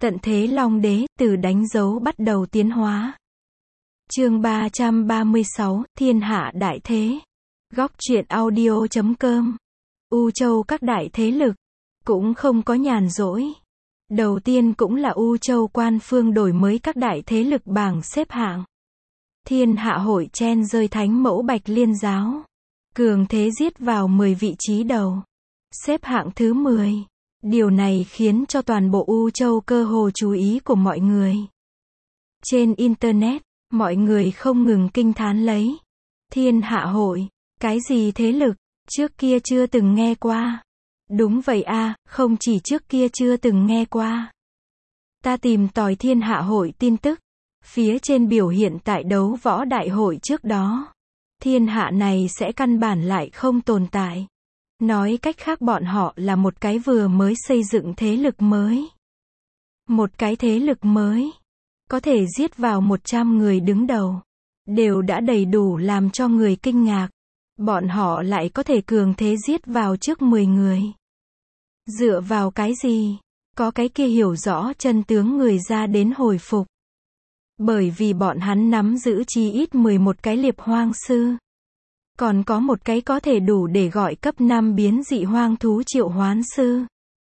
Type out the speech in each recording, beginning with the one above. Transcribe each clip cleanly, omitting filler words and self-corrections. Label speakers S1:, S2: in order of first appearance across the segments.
S1: Tận thế Long Đế, từ đánh dấu bắt đầu tiến hóa. Chương 336, Thiên hạ đại thế. Góc truyện audio.com. U Châu các đại thế lực cũng không có nhàn rỗi. Đầu tiên cũng là U Châu quan phương đổi mới các đại thế lực bảng xếp hạng. Thiên hạ hội chen rơi Thánh Mẫu Bạch Liên giáo. Cường thế giết vào 10 vị trí đầu. Xếp hạng thứ 10. Điều này khiến cho toàn bộ U Châu cơ hồ chú ý của mọi người. Trên Internet, mọi người không ngừng kinh thán lấy. Thiên hạ hội, cái gì thế lực, trước kia chưa từng nghe qua. Đúng vậy a, không chỉ trước kia chưa từng nghe qua. Ta tìm tòi thiên hạ hội tin tức. Phía trên biểu hiện tại đấu võ đại hội trước đó. Thiên hạ này sẽ căn bản lại không tồn tại. Nói cách khác bọn họ là một cái vừa mới xây dựng thế lực mới. Một cái thế lực mới. Có thể giết vào 100 người đứng đầu. Đều đã đầy đủ làm cho người kinh ngạc. Bọn họ lại có thể cường thế giết vào trước 10 người. Dựa vào cái gì? Có cái kia hiểu rõ chân tướng người ra đến hồi phục. Bởi vì bọn hắn nắm giữ chí ít 11 cái liệp hoang sư. Còn có một cái có thể đủ để gọi cấp 5 biến dị hoang thú triệu hoán sư.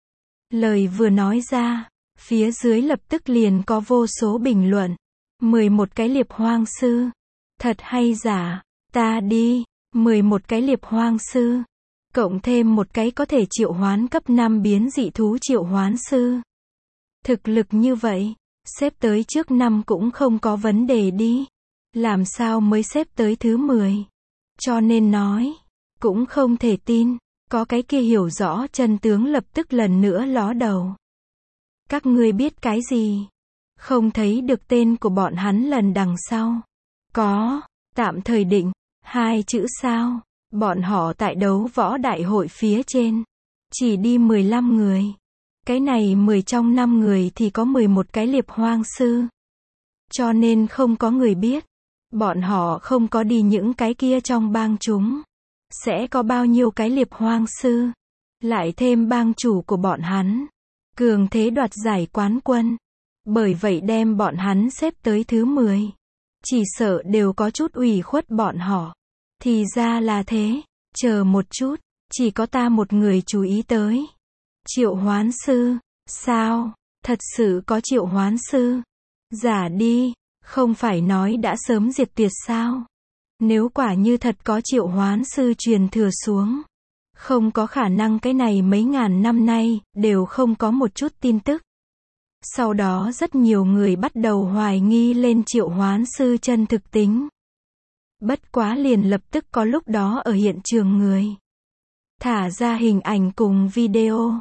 S1: Lời vừa nói ra, phía dưới lập tức liền có vô số bình luận. 11 cái liệp hoang sư. Thật hay giả? Ta đi. 11 cái liệp hoang sư. Cộng thêm một cái có thể triệu hoán cấp 5 biến dị thú triệu hoán sư. Thực lực như vậy, xếp tới trước 5 cũng không có vấn đề đi. Làm sao mới xếp tới thứ 10? Cho nên nói, cũng không thể tin, có cái kia hiểu rõ chân tướng lập tức lần nữa ló đầu. Các ngươi biết cái gì? Không thấy được tên của bọn hắn lần đằng sau. Có, tạm thời định, 2 chữ sao, bọn họ tại đấu võ đại hội phía trên. Chỉ đi 15 người. Cái này 10 trong 5 người thì có 11 cái liệp hoang sư. Cho nên không có người biết. Bọn họ không có đi những cái kia trong bang chúng. Sẽ có bao nhiêu cái liệp hoang sư. Lại thêm bang chủ của bọn hắn. Cường thế đoạt giải quán quân. Bởi vậy đem bọn hắn xếp tới thứ 10. Chỉ sợ đều có chút ủy khuất bọn họ. Thì ra là thế. Chờ một chút. Chỉ có ta một người chú ý tới. Triệu hoán sư. Sao? Thật sự có triệu hoán sư? Giả đi. Không phải nói đã sớm diệt tuyệt sao? Nếu quả như thật có triệu hoán sư truyền thừa xuống. Không có khả năng cái này mấy ngàn năm nay, đều không có một chút tin tức. Sau đó rất nhiều người bắt đầu hoài nghi lên triệu hoán sư chân thực tính. Bất quá liền lập tức có lúc đó ở hiện trường người. Thả ra hình ảnh cùng video.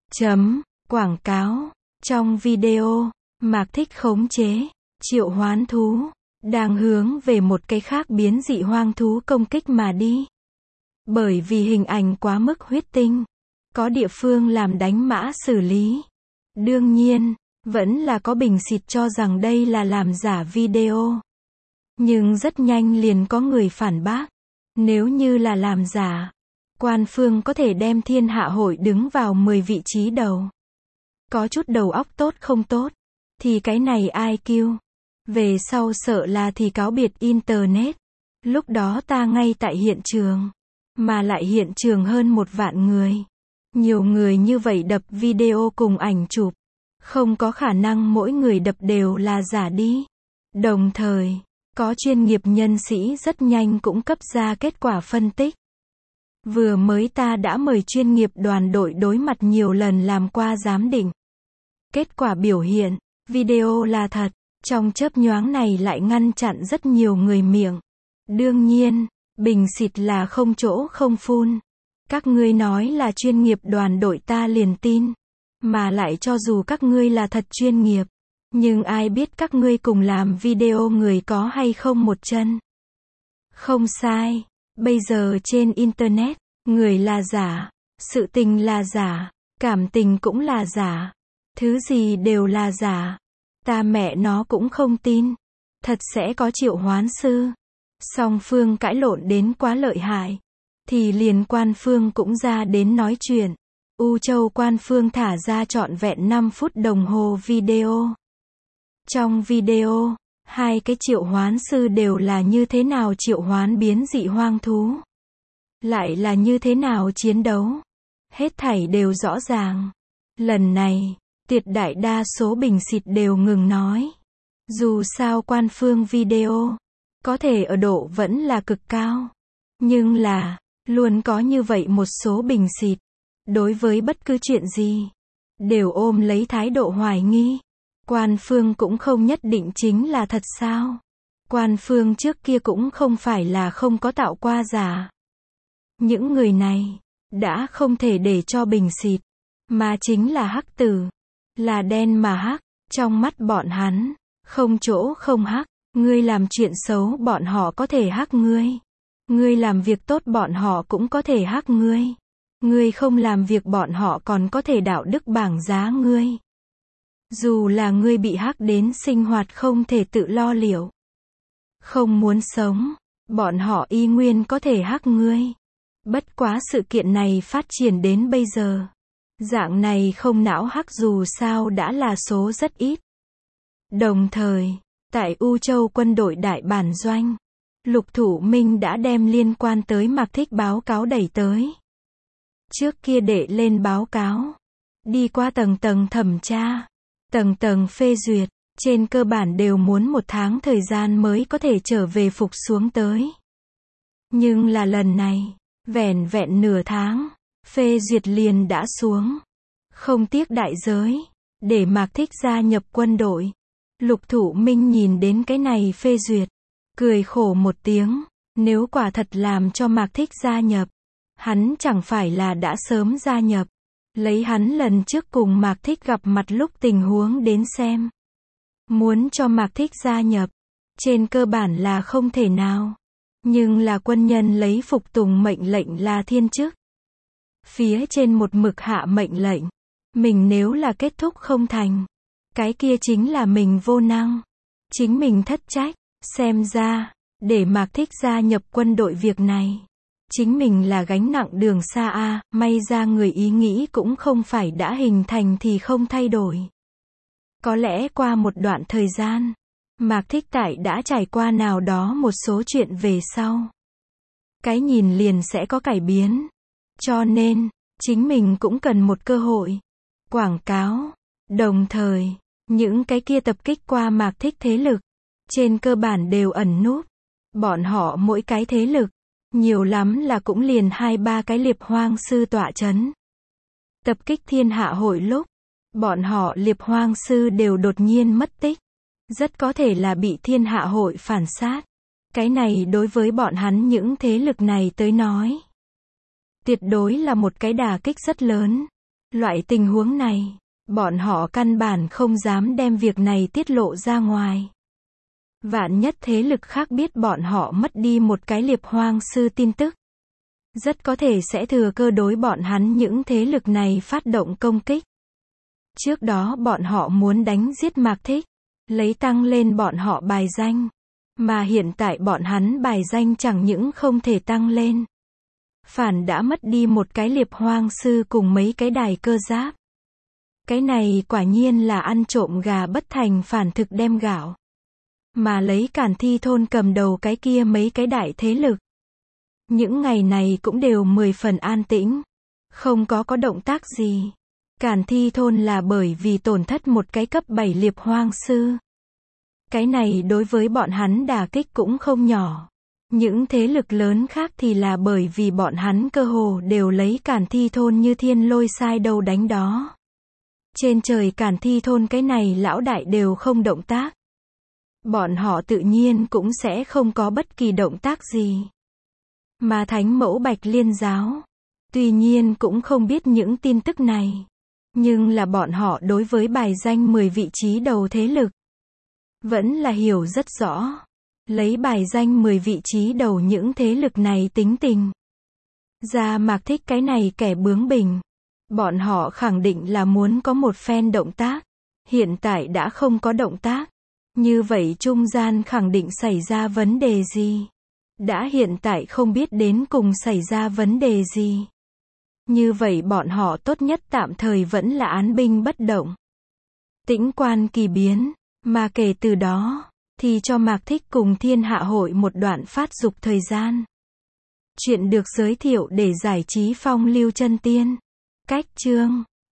S1: Quảng cáo. Trong video, Mạc Thích khống chế. Triệu hoán thú, đang hướng về một cái khác biến dị hoang thú công kích mà đi. Bởi vì hình ảnh quá mức huyết tinh, có địa phương làm đánh mã xử lý. Đương nhiên, vẫn là có bình xịt cho rằng đây là làm giả video. Nhưng rất nhanh liền có người phản bác. Nếu như là làm giả, quan phương có thể đem thiên hạ hội đứng vào 10 vị trí đầu. Có chút đầu óc tốt không tốt, thì cái này ai kêu. Về sau sợ là thì cáo biệt Internet. Lúc đó ta ngay tại hiện trường. Mà lại hiện trường hơn 1 vạn người. Nhiều người như vậy đập video cùng ảnh chụp. Không có khả năng mỗi người đập đều là giả đi. Đồng thời, có chuyên nghiệp nhân sĩ rất nhanh cũng cấp ra kết quả phân tích. Vừa mới ta đã mời chuyên nghiệp đoàn đội đối mặt nhiều lần làm qua giám định. Kết quả biểu hiện, video là thật. Trong chớp nhoáng này lại ngăn chặn rất nhiều người miệng. Đương nhiên, bình xịt là không chỗ không phun. Các ngươi nói là chuyên nghiệp đoàn đội ta liền tin. Mà lại cho dù các ngươi là thật chuyên nghiệp. Nhưng ai biết các ngươi cùng làm video người có hay không một chân. Không sai. Bây giờ trên Internet, người là giả. Sự tình là giả. Cảm tình cũng là giả. Thứ gì đều là giả. Ta mẹ nó cũng không tin. Thật sẽ có triệu hoán sư. Song phương cãi lộn đến quá lợi hại. Thì liền quan phương cũng ra đến nói chuyện. U Châu Quan Phương thả ra trọn vẹn 5 phút đồng hồ video. Trong video, hai cái triệu hoán sư đều là như thế nào triệu hoán biến dị hoang thú. Lại là như thế nào chiến đấu. Hết thảy đều rõ ràng. Lần này, tuyệt đại đa số bình xịt đều ngừng nói. Dù sao Quan Phương video, có thể ở độ vẫn là cực cao. Nhưng là, luôn có như vậy một số bình xịt. Đối với bất cứ chuyện gì, đều ôm lấy thái độ hoài nghi. Quan Phương cũng không nhất định chính là thật sao. Quan Phương trước kia cũng không phải là không có tạo qua giả. Những người này, đã không thể để cho bình xịt, mà chính là hắc tử. Là đen mà hắc, trong mắt bọn hắn, không chỗ không hắc. Ngươi làm chuyện xấu bọn họ có thể hắc ngươi. Ngươi làm việc tốt bọn họ cũng có thể hắc ngươi. Ngươi không làm việc bọn họ còn có thể đạo đức bảng giá ngươi. Dù là ngươi bị hắc đến sinh hoạt không thể tự lo liệu, không muốn sống, bọn họ y nguyên có thể hắc ngươi. Bất quá sự kiện này phát triển đến bây giờ, dạng này không não hắc dù sao đã là số rất ít. Đồng thời, tại U Châu quân đội đại bản doanh, Lục Thủ Minh đã đem liên quan tới Mạc Thích báo cáo đẩy tới. Trước kia đệ lên báo cáo, đi qua tầng tầng thẩm tra, tầng tầng phê duyệt, trên cơ bản đều muốn 1 tháng thời gian mới có thể trở về phục xuống tới. Nhưng là lần này, vẻn vẹn nửa tháng, phê duyệt liền đã xuống. Không tiếc đại giới, để Mạc Thích gia nhập quân đội. Lục Thủ Minh nhìn đến cái này phê duyệt, cười khổ một tiếng, nếu quả thật làm cho Mạc Thích gia nhập, hắn chẳng phải là đã sớm gia nhập. Lấy hắn lần trước cùng Mạc Thích gặp mặt lúc tình huống đến xem. Muốn cho Mạc Thích gia nhập, trên cơ bản là không thể nào. Nhưng là quân nhân lấy phục tùng mệnh lệnh là thiên chức. Phía trên một mực hạ mệnh lệnh. Mình nếu là kết thúc không thành, cái kia chính là mình vô năng. Chính mình thất trách. Xem ra, để Mạc Thích gia nhập quân đội việc này, chính mình là gánh nặng đường xa a. May ra người ý nghĩ cũng không phải đã hình thành thì không thay đổi. Có lẽ qua một đoạn thời gian, Mạc Thích tại đã trải qua nào đó một số chuyện về sau, cái nhìn liền sẽ có cải biến. Cho nên, chính mình cũng cần một cơ hội quảng cáo. Đồng thời, những cái kia tập kích qua Mạc Thích thế lực, trên cơ bản đều ẩn núp. Bọn họ mỗi cái thế lực, nhiều lắm là cũng liền 2-3 cái liệp hoang sư tọa chấn. Tập kích Thiên Hạ hội lúc, bọn họ liệp hoang sư đều đột nhiên mất tích. Rất có thể là bị Thiên Hạ hội phản sát. Cái này đối với bọn hắn những thế lực này tới nói, tuyệt đối là một cái đả kích rất lớn. Loại tình huống này, bọn họ căn bản không dám đem việc này tiết lộ ra ngoài. Vạn nhất thế lực khác biết bọn họ mất đi một cái liệp hoang sư tin tức, rất có thể sẽ thừa cơ đối bọn hắn những thế lực này phát động công kích. Trước đó bọn họ muốn đánh giết Mạc Thích, lấy tăng lên bọn họ bài danh. Mà hiện tại bọn hắn bài danh chẳng những không thể tăng lên, phản đã mất đi một cái liệp hoang sư cùng mấy cái đài cơ giáp. Cái này quả nhiên là ăn trộm gà bất thành phản thực đem gạo. Mà lấy Cản Thi thôn cầm đầu cái kia mấy cái đại thế lực, những ngày này cũng đều 10 phần an tĩnh, không có động tác gì. Cản Thi thôn là bởi vì tổn thất một cái cấp 7 liệp hoang sư. Cái này đối với bọn hắn đả kích cũng không nhỏ. Những thế lực lớn khác thì là bởi vì bọn hắn cơ hồ đều lấy Cản Thi thôn như thiên lôi sai đâu đánh đó. Trên trời Cản Thi thôn cái này lão đại đều không động tác. Bọn họ tự nhiên cũng sẽ không có bất kỳ động tác gì. Mà Thánh Mẫu Bạch Liên giáo, tuy nhiên cũng không biết những tin tức này. Nhưng là bọn họ đối với bài danh 10 vị trí đầu thế lực, vẫn là hiểu rất rõ. Lấy bài danh 10 vị trí đầu những thế lực này tính tình. Ra Mạc Thích cái này kẻ bướng bỉnh. Bọn họ khẳng định là muốn có một phen động tác. Hiện tại đã không có động tác. Như vậy trung gian khẳng định xảy ra vấn đề gì? Đã hiện tại không biết đến cùng xảy ra vấn đề gì. Như vậy bọn họ tốt nhất tạm thời vẫn là án binh bất động. Tĩnh quan kỳ biến, mà kể từ đó, thì cho Mạc Thích cùng thiên hạ hội một đoạn phát dục thời gian. Chuyện được giới thiệu để giải trí phong lưu chân tiên. Cách chương